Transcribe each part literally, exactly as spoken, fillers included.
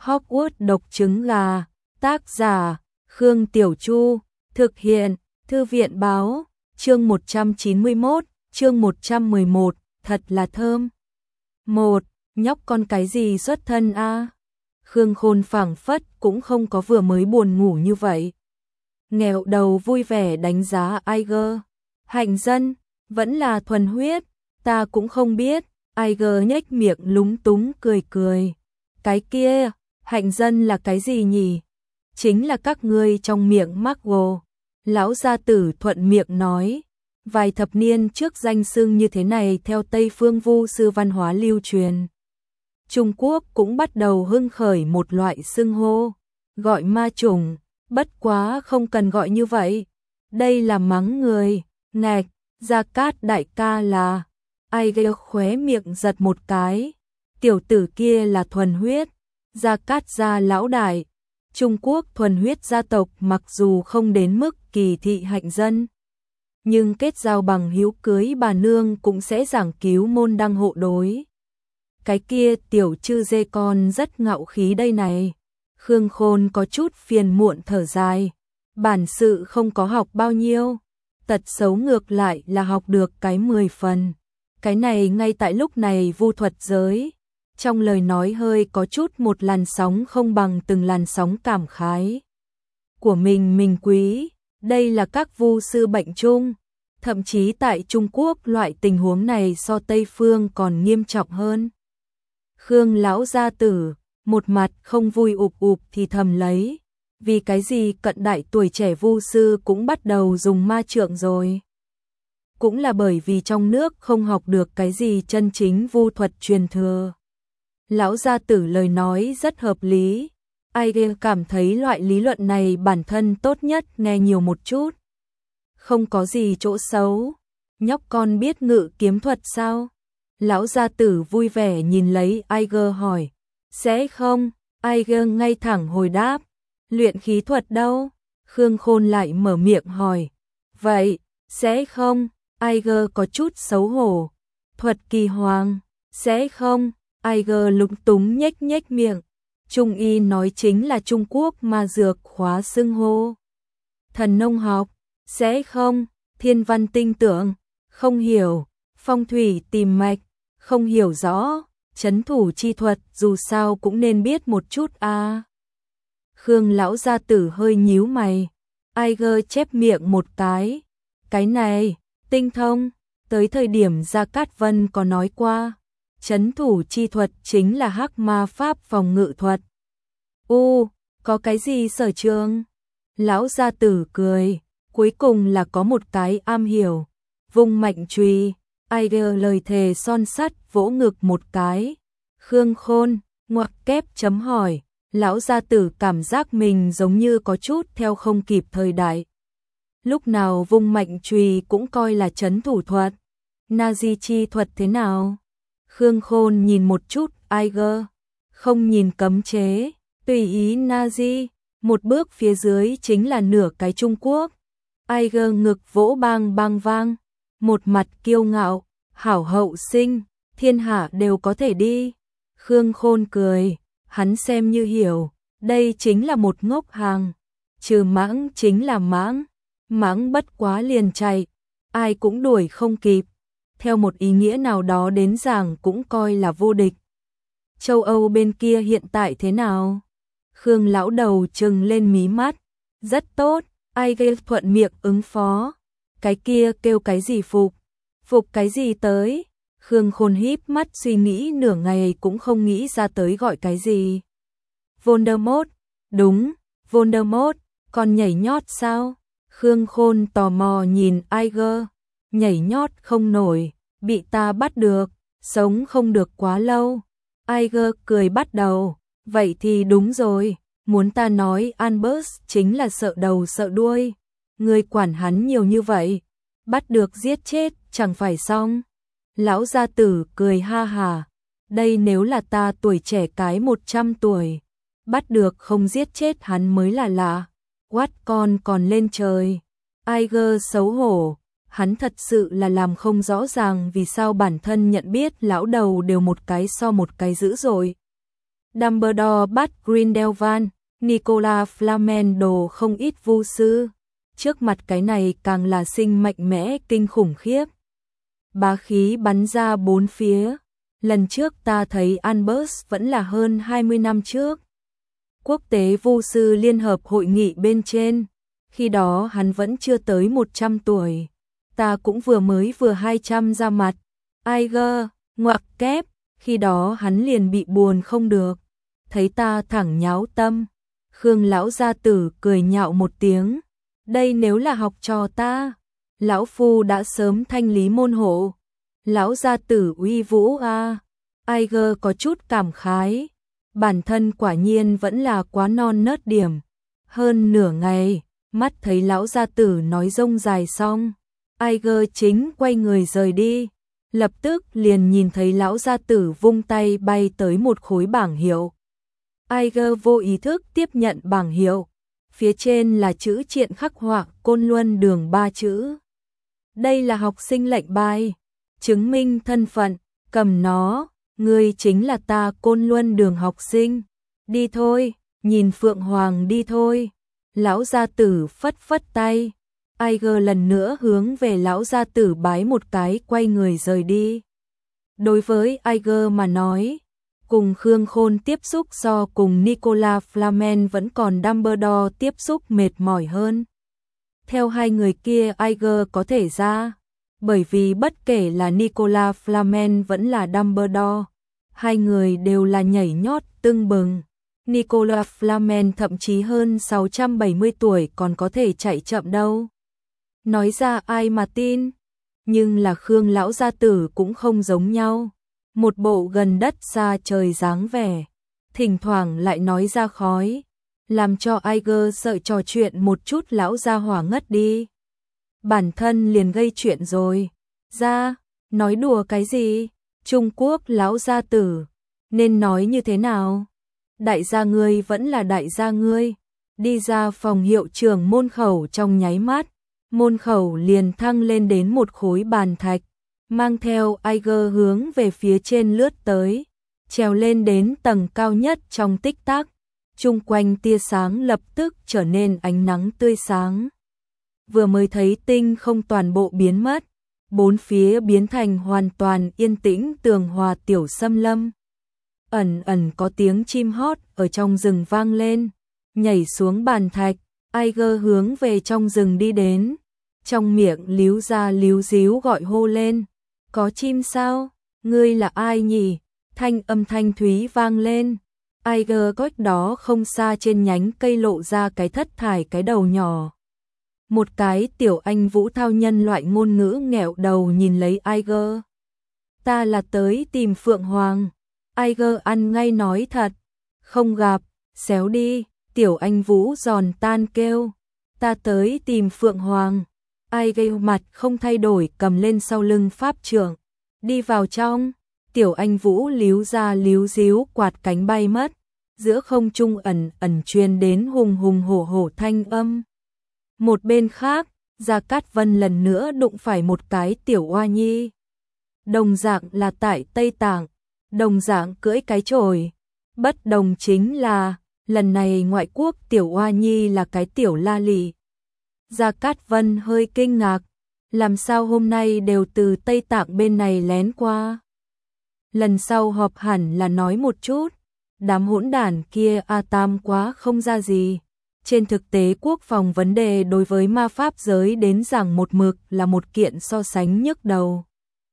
Hogwarts độc trứng gà, tác giả, Khương Tiểu Chu, thực hiện, Thư viện báo, chương một trăm chín mươi mốt, chương một trăm mười một, thật là thơm. Một, nhóc con cái gì xuất thân a? Khương Khôn phảng phất cũng không có vừa mới buồn ngủ như vậy. Nghẹo đầu vui vẻ đánh giá Aiger. Hạnh dân, vẫn là thuần huyết, ta cũng không biết. Aiger nhếch miệng lúng túng cười cười. Cái kia, hạnh dân là cái gì nhỉ? Chính là các ngươi trong miệng Margot. Lão gia tử thuận miệng nói. Vài thập niên trước danh xưng như thế này theo Tây phương vu sư văn hóa lưu truyền. Trung Quốc cũng bắt đầu hưng khởi một loại xưng hô, gọi ma trùng, bất quá không cần gọi như vậy. Đây là mắng người, ngạch, Gia Cát đại ca là. Aiger khóe miệng giật một cái. Tiểu tử kia là thuần huyết, Gia Cát gia lão đại. Trung Quốc thuần huyết gia tộc mặc dù không đến mức kỳ thị hạnh dân, nhưng kết giao bằng hữu cưới bà nương cũng sẽ giảng cứu môn đăng hộ đối. Cái kia tiểu chư dê con rất ngạo khí đây này. Khương Khôn có chút phiền muộn thở dài. Bản sự không có học bao nhiêu, tật xấu ngược lại là học được cái mười phần. Cái này ngay tại lúc này vu thuật giới. Trong lời nói hơi có chút một làn sóng không bằng từng làn sóng cảm khái. Của mình mình quý, đây là các vu sư bệnh chung. Thậm chí tại Trung Quốc loại tình huống này so Tây Phương còn nghiêm trọng hơn. Khương lão gia tử, một mặt không vui ụp ụp thì thầm lấy. Vì cái gì cận đại tuổi trẻ vu sư cũng bắt đầu dùng ma trượng rồi? Cũng là bởi vì trong nước không học được cái gì chân chính vu thuật truyền thừa. Lão gia tử lời nói rất hợp lý. Aiger cảm thấy loại lý luận này bản thân tốt nhất nghe nhiều một chút. Không có gì chỗ xấu. Nhóc con biết ngự kiếm thuật sao? Lão gia tử vui vẻ nhìn lấy Aiger hỏi. Sẽ không? Aiger ngay thẳng hồi đáp. Luyện khí thuật đâu? Khương Khôn lại mở miệng hỏi. Vậy, sẽ không? Aiger có chút xấu hổ. Thuật kỳ hoàng, sẽ không? Aiger lúng túng nhếch nhếch miệng. Trung y nói chính là Trung Quốc ma dược khóa xưng hô. Thần nông học, sẽ không? Thiên văn tinh tưởng, không hiểu. Phong thủy tìm mạch, không hiểu rõ. Trấn thủ chi thuật dù sao cũng nên biết một chút a. À. Khương lão gia tử hơi nhíu mày. Aiger chép miệng một cái. Cái này, tinh thông, tới thời điểm Gia Cát Vân có nói qua. Trấn thủ chi thuật chính là hắc ma pháp phòng ngự thuật. U, có cái gì sở trường? Lão gia tử cười, cuối cùng là có một cái am hiểu. Vung mạnh chùy. Aiger lời thề son sắt vỗ ngực một cái. Khương Khôn, ngoặc kép chấm hỏi. Lão gia tử cảm giác mình giống như có chút theo không kịp thời đại. Lúc nào vung mạnh chùy cũng coi là trấn thủ thuật. Nazi chi thuật thế nào? Khương Khôn nhìn một chút Aiger. Không nhìn cấm chế. Tùy ý Nazi. Một bước phía dưới chính là nửa cái Trung Quốc. Aiger ngực vỗ bang bang vang. Một mặt kiêu ngạo. Hảo hậu sinh. Thiên hạ đều có thể đi. Khương Khôn cười. Hắn xem như hiểu. Đây chính là một ngốc hàng. Trừ mãng chính là mãng. Mãng bất quá liền chạy. Ai cũng đuổi không kịp. Theo một ý nghĩa nào đó đến giảng cũng coi là vô địch. Châu Âu bên kia hiện tại thế nào? Khương lão đầu trừng lên mí mắt. Rất tốt. Aiger thuận miệng ứng phó. Cái kia kêu cái gì phục? Phục cái gì tới? Khương Khôn híp mắt suy nghĩ nửa ngày cũng không nghĩ ra tới gọi cái gì. Voldemort. Đúng, Voldemort. Còn nhảy nhót sao? Khương Khôn tò mò nhìn Aiger. Nhảy nhót không nổi. Bị ta bắt được. Sống không được quá lâu. Aiger cười bắt đầu. Vậy thì đúng rồi. Muốn ta nói Albus chính là sợ đầu sợ đuôi. Người quản hắn nhiều như vậy. Bắt được giết chết chẳng phải xong. Lão gia tử cười ha hà. Đây nếu là ta tuổi trẻ cái một trăm tuổi. Bắt được không giết chết hắn mới là lạ. Quát con còn lên trời. Aiger xấu hổ. Hắn thật sự là làm không rõ ràng vì sao bản thân nhận biết lão đầu đều một cái so một cái dữ rồi. Dumbledore bắt Grindelwald, Nicolas Flamel đồ không ít vu sư. Trước mặt cái này càng là sinh mạnh mẽ kinh khủng khiếp. Bá khí bắn ra bốn phía. Lần trước ta thấy Albus vẫn là hơn hai mươi năm trước. Quốc tế vu sư liên hợp hội nghị bên trên. Khi đó hắn vẫn chưa tới một trăm tuổi. Ta cũng vừa mới vừa hai trăm ra mặt. Aiger, ngoặc kép. Khi đó hắn liền bị buồn không được. Thấy ta thẳng nháo tâm. Khương lão gia tử cười nhạo một tiếng. Đây nếu là học trò ta. Lão phu đã sớm thanh lý môn hộ. Lão gia tử uy vũ a. Aiger có chút cảm khái. Bản thân quả nhiên vẫn là quá non nớt điểm. Hơn nửa ngày, mắt thấy lão gia tử nói rông dài xong. Aiger chính quay người rời đi. Lập tức liền nhìn thấy lão gia tử vung tay bay tới một khối bảng hiệu. Aiger vô ý thức tiếp nhận bảng hiệu. Phía trên là chữ triện khắc họa Côn Luân Đường ba chữ. Đây là học sinh lệnh bài. Chứng minh thân phận, cầm nó. Ngươi chính là ta Côn Luân Đường học sinh. Đi thôi, nhìn Phượng Hoàng đi thôi. Lão gia tử phất phất tay. Aiger lần nữa hướng về lão gia tử bái một cái quay người rời đi. Đối với Aiger mà nói, cùng Khương Khôn tiếp xúc so cùng Nicolas Flamel vẫn còn Dumbledore tiếp xúc mệt mỏi hơn. Theo hai người kia Aiger có thể ra, bởi vì bất kể là Nicolas Flamel vẫn là Dumbledore, hai người đều là nhảy nhót tưng bừng. Nicolas Flamel thậm chí hơn sáu trăm bảy mươi tuổi còn có thể chạy chậm đâu. Nói ra ai mà tin, nhưng là Khương lão gia tử cũng không giống nhau. Một bộ gần đất xa trời dáng vẻ, thỉnh thoảng lại nói ra khói, làm cho Aiger sợ trò chuyện một chút lão gia hỏa ngất đi. Bản thân liền gây chuyện rồi. Ra, nói đùa cái gì? Trung Quốc lão gia tử, nên nói như thế nào? Đại gia ngươi vẫn là đại gia ngươi. Đi ra phòng hiệu trưởng môn khẩu trong nháy mắt, môn khẩu liền thăng lên đến một khối bàn thạch, mang theo Aiger hướng về phía trên lướt tới, trèo lên đến tầng cao nhất trong tích tắc, chung quanh tia sáng lập tức trở nên ánh nắng tươi sáng. Vừa mới thấy tinh không toàn bộ biến mất, bốn phía biến thành hoàn toàn yên tĩnh tường hòa tiểu xâm lâm. Ẩn ẩn có tiếng chim hót ở trong rừng vang lên, nhảy xuống bàn thạch, Aiger hướng về trong rừng đi đến, trong miệng líu ra líu díu gọi hô lên. Có chim sao? Ngươi là ai nhỉ? Thanh âm thanh thúy vang lên. Aiger cách đó không xa trên nhánh cây lộ ra cái thất thải cái đầu nhỏ. Một cái tiểu anh vũ thao nhân loại ngôn ngữ nghẹo đầu nhìn lấy Aiger. Ta là tới tìm Phượng Hoàng. Aiger ăn ngay nói thật. Không gặp, xéo đi. Tiểu anh vũ giòn tan kêu. Ta tới tìm Phượng Hoàng. Aiger mặt không thay đổi cầm lên sau lưng pháp trượng. Đi vào trong. Tiểu anh vũ líu ra líu díu quạt cánh bay mất. Giữa không trung ẩn ẩn truyền đến hùng hùng hổ hổ thanh âm. Một bên khác, Gia Cát Vân lần nữa đụng phải một cái tiểu oa nhi. Đồng dạng là tại Tây Tạng, đồng dạng cưỡi cái chổi. Bất đồng chính là, lần này ngoại quốc tiểu oa nhi là cái tiểu la lị. Gia Cát Vân hơi kinh ngạc, làm sao hôm nay đều từ Tây Tạng bên này lén qua. Lần sau họp hẳn là nói một chút, đám hỗn đản kia A Tam quá không ra gì. Trên thực tế quốc phòng vấn đề đối với ma pháp giới đến rằng một mực là một kiện so sánh nhức đầu.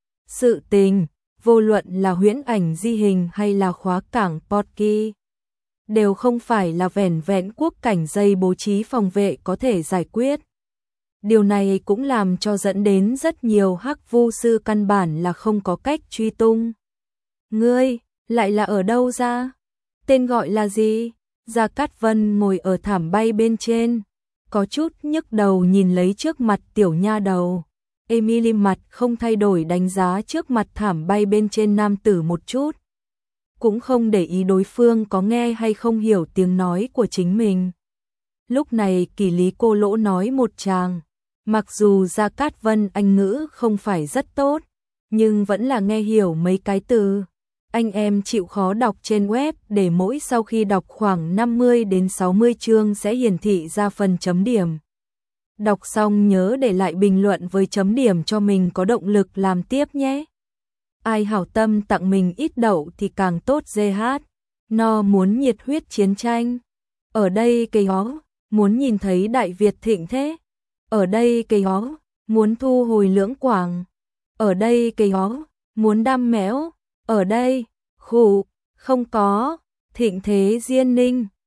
Sự tình, vô luận là huyễn ảnh di hình hay là khóa cảng Portky, đều không phải là vẻn vẹn quốc cảnh dây bố trí phòng vệ có thể giải quyết. Điều này cũng làm cho dẫn đến rất nhiều hắc vu sư căn bản là không có cách truy tung. Ngươi, lại là ở đâu ra? Tên gọi là gì? Gia Cát Vân ngồi ở thảm bay bên trên, có chút nhức đầu nhìn lấy trước mặt tiểu nha đầu. Emily mặt không thay đổi đánh giá trước mặt thảm bay bên trên nam tử một chút. Cũng không để ý đối phương có nghe hay không hiểu tiếng nói của chính mình. Lúc này Kỳ Lý Cô Lỗ nói một tràng. Mặc dù Gia Cát Vân Anh ngữ không phải rất tốt, nhưng vẫn là nghe hiểu mấy cái từ. Anh em chịu khó đọc trên web để mỗi sau khi đọc khoảng năm mươi đến sáu mươi chương sẽ hiển thị ra phần chấm điểm. Đọc xong nhớ để lại bình luận với chấm điểm cho mình có động lực làm tiếp nhé. Ai hảo tâm tặng mình ít đậu thì càng tốt. giê hát No muốn nhiệt huyết chiến tranh. Ở đây cây hó, muốn nhìn thấy Đại Việt thịnh thế. Ở đây cây hó, muốn thu hồi Lưỡng Quảng. Ở đây cây hó, muốn đam mẽo. Ở đây, khụ, không có, thịnh thế Diên Ninh.